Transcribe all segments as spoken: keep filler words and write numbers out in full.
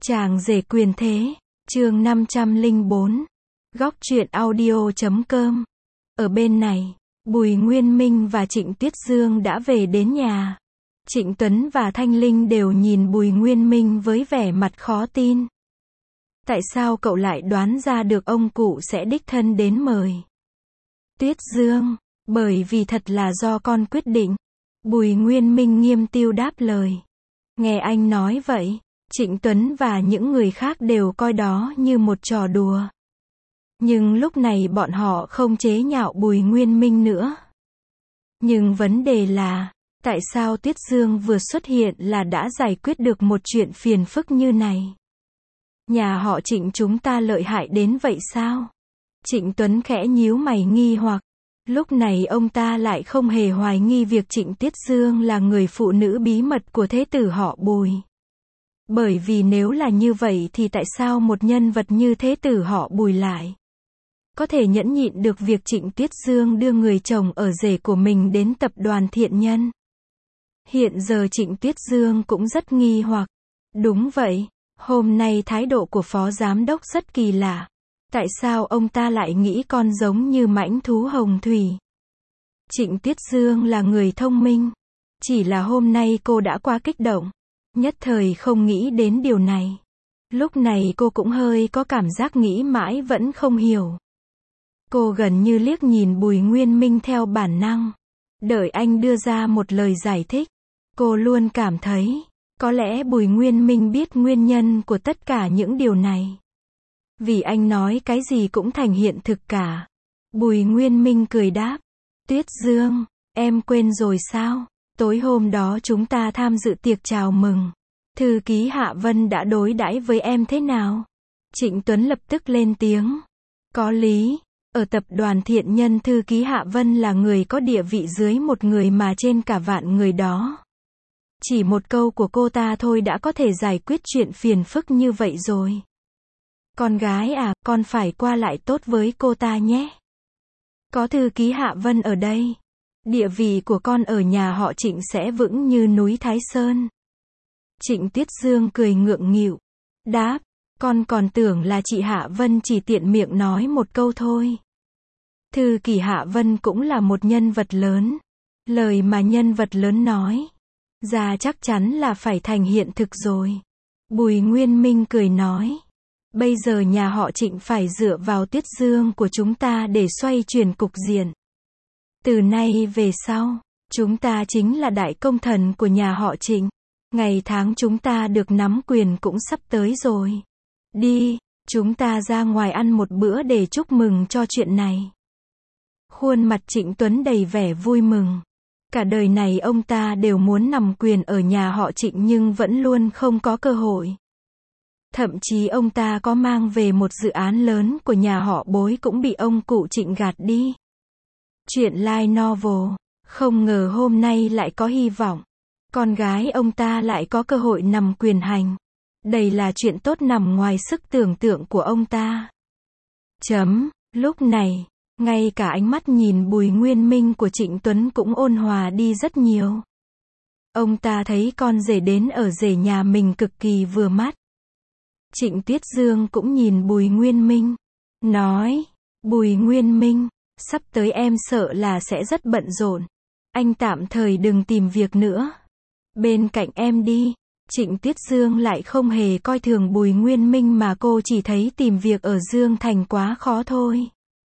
Chàng rể quyền thế, chương năm trăm lẻ bốn, góc truyện audio chấm com. Ở bên này, Bùi Nguyên Minh và Trịnh Tuyết Dương đã về đến nhà. Trịnh Tuấn và Thanh Linh đều nhìn Bùi Nguyên Minh với vẻ mặt khó tin. Tại sao cậu lại đoán ra được ông cụ sẽ đích thân đến mời? Tuyết Dương, bởi vì thật là do con quyết định. Bùi Nguyên Minh nghiêm túc đáp lời. Nghe anh nói vậy, Trịnh Tuấn và những người khác đều coi đó như một trò đùa. Nhưng lúc này bọn họ không chế nhạo Bùi Nguyên Minh nữa. Nhưng vấn đề là, tại sao Tuyết Dương vừa xuất hiện là đã giải quyết được một chuyện phiền phức như này? Nhà họ Trịnh chúng ta lợi hại đến vậy sao? Trịnh Tuấn khẽ nhíu mày nghi hoặc. Lúc này ông ta lại không hề hoài nghi việc Trịnh Tuyết Dương là người phụ nữ bí mật của thế tử họ Bùi. Bởi vì nếu là như vậy thì tại sao một nhân vật như thế tử họ Bùi lại có thể nhẫn nhịn được việc Trịnh Tuyết Dương đưa người chồng ở rể của mình đến tập đoàn Thiện Nhân? Hiện giờ Trịnh Tuyết Dương cũng rất nghi hoặc. Đúng vậy, hôm nay thái độ của phó giám đốc rất kỳ lạ. Tại sao ông ta lại nghĩ con giống như mãnh thú hồng thủy? Trịnh Tuyết Dương là người thông minh. Chỉ là hôm nay cô đã quá kích động. Nhất thời không nghĩ đến điều này. Lúc này cô cũng hơi có cảm giác nghĩ mãi vẫn không hiểu. Cô gần như liếc nhìn Bùi Nguyên Minh theo bản năng. Đợi anh đưa ra một lời giải thích. Cô luôn cảm thấy, có lẽ Bùi Nguyên Minh biết nguyên nhân của tất cả những điều này. Vì anh nói cái gì cũng thành hiện thực cả. Bùi Nguyên Minh cười đáp. Tuyết Dương, em quên rồi sao? Tối hôm đó chúng ta tham dự tiệc chào mừng. Thư ký Hạ Vân đã đối đãi với em thế nào? Trịnh Tuấn lập tức lên tiếng. Có lý, ở tập đoàn Thiện Nhân thư ký Hạ Vân là người có địa vị dưới một người mà trên cả vạn người đó. Chỉ một câu của cô ta thôi đã có thể giải quyết chuyện phiền phức như vậy rồi. Con gái à, con phải qua lại tốt với cô ta nhé. Có thư ký Hạ Vân ở đây, địa vị của con ở nhà họ Trịnh sẽ vững như núi Thái Sơn. Trịnh Tuyết Dương cười ngượng nghịu, đáp, con còn tưởng là chị Hạ Vân chỉ tiện miệng nói một câu thôi. Thư ký Hạ Vân cũng là một nhân vật lớn. Lời mà nhân vật lớn nói ra chắc chắn là phải thành hiện thực rồi. Bùi Nguyên Minh cười nói. Bây giờ nhà họ Trịnh phải dựa vào Tuyết Dương của chúng ta để xoay chuyển cục diện. Từ nay về sau, chúng ta chính là đại công thần của nhà họ Trịnh. Ngày tháng chúng ta được nắm quyền cũng sắp tới rồi. Đi, chúng ta ra ngoài ăn một bữa để chúc mừng cho chuyện này. Khuôn mặt Trịnh Tuấn đầy vẻ vui mừng. Cả đời này ông ta đều muốn nắm quyền ở nhà họ Trịnh nhưng vẫn luôn không có cơ hội. Thậm chí ông ta có mang về một dự án lớn của nhà họ Bối cũng bị ông cụ Trịnh gạt đi. Chuyện light novel, không ngờ hôm nay lại có hy vọng. Con gái ông ta lại có cơ hội nắm quyền hành. Đây là chuyện tốt nằm ngoài sức tưởng tượng của ông ta. Chấm, lúc này, ngay cả ánh mắt nhìn Bùi Nguyên Minh của Trịnh Tuấn cũng ôn hòa đi rất nhiều. Ông ta thấy con rể đến ở rể nhà mình cực kỳ vừa mắt. Trịnh Tuyết Dương cũng nhìn Bùi Nguyên Minh, nói, Bùi Nguyên Minh, sắp tới em sợ là sẽ rất bận rộn. Anh tạm thời đừng tìm việc nữa. Bên cạnh em đi. Trịnh Tuyết Dương lại không hề coi thường Bùi Nguyên Minh mà cô chỉ thấy tìm việc ở Dương Thành quá khó thôi.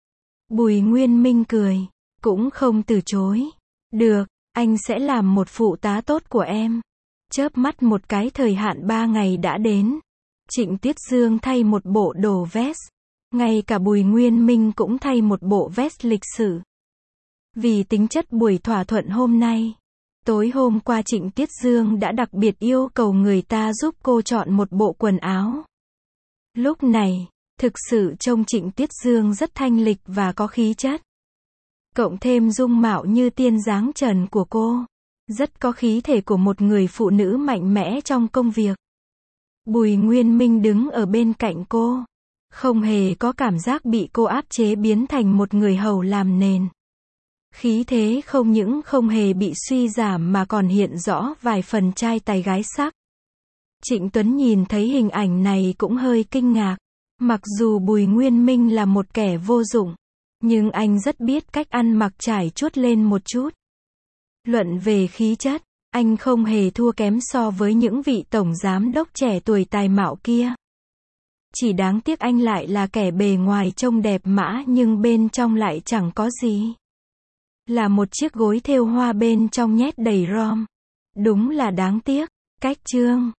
Bùi Nguyên Minh cười, cũng không từ chối. Được, anh sẽ làm một phụ tá tốt của em. Chớp mắt một cái thời hạn ba ngày đã đến. Trịnh Tuyết Dương thay một bộ đồ vest. Ngay cả Bùi Nguyên Minh cũng thay một bộ vest lịch sử. Vì tính chất buổi thỏa thuận hôm nay, tối hôm qua Trịnh Tuyết Dương đã đặc biệt yêu cầu người ta giúp cô chọn một bộ quần áo. Lúc này, thực sự trông Trịnh Tuyết Dương rất thanh lịch và có khí chất. Cộng thêm dung mạo như tiên dáng trần của cô, rất có khí thể của một người phụ nữ mạnh mẽ trong công việc. Bùi Nguyên Minh đứng ở bên cạnh cô, không hề có cảm giác bị cô áp chế biến thành một người hầu làm nền. Khí thế không những không hề bị suy giảm mà còn hiện rõ vài phần trai tài gái sắc. Trịnh Tuấn nhìn thấy hình ảnh này cũng hơi kinh ngạc. Mặc dù Bùi Nguyên Minh là một kẻ vô dụng, nhưng anh rất biết cách ăn mặc trải chuốt lên một chút. Luận về khí chất, anh không hề thua kém so với những vị tổng giám đốc trẻ tuổi tài mạo kia. Chỉ đáng tiếc anh lại là kẻ bề ngoài trông đẹp mã nhưng bên trong lại chẳng có gì. Là một chiếc gối thêu hoa bên trong nhét đầy rom. Đúng là đáng tiếc. Cách chương